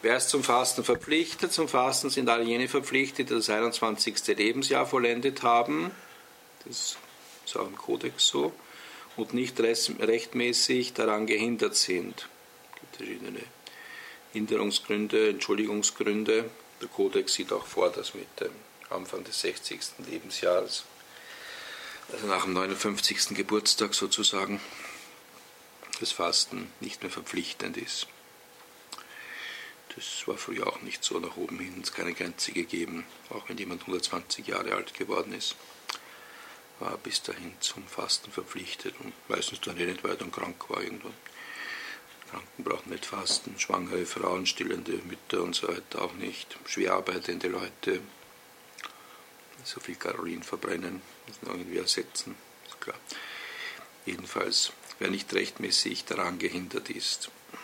Wer ist zum Fasten verpflichtet? Zum Fasten sind alle jene verpflichtet, die das 21. Lebensjahr vollendet haben. Das ist auch im Kodex so. Und nicht rechtmäßig daran gehindert sind. Es gibt verschiedene Hinderungsgründe, Entschuldigungsgründe. Der Kodex sieht auch vor, dass mit dem Anfang des 60. Lebensjahres, also nach dem 59. Geburtstag sozusagen, das Fasten nicht mehr verpflichtend ist. Das war früher auch nicht so, nach oben hin, es keine Grenze gegeben, auch wenn jemand 120 Jahre alt geworden ist, war bis dahin zum Fasten verpflichtet und meistens dann nicht weiter und krank war irgendwann. Kranken brauchen nicht fasten, schwangere Frauen, stillende Mütter und so weiter auch nicht, schwer arbeitende Leute, so viel Kalorien verbrennen, müssen irgendwie ersetzen, ist klar. Jedenfalls, wer nicht rechtmäßig daran gehindert ist.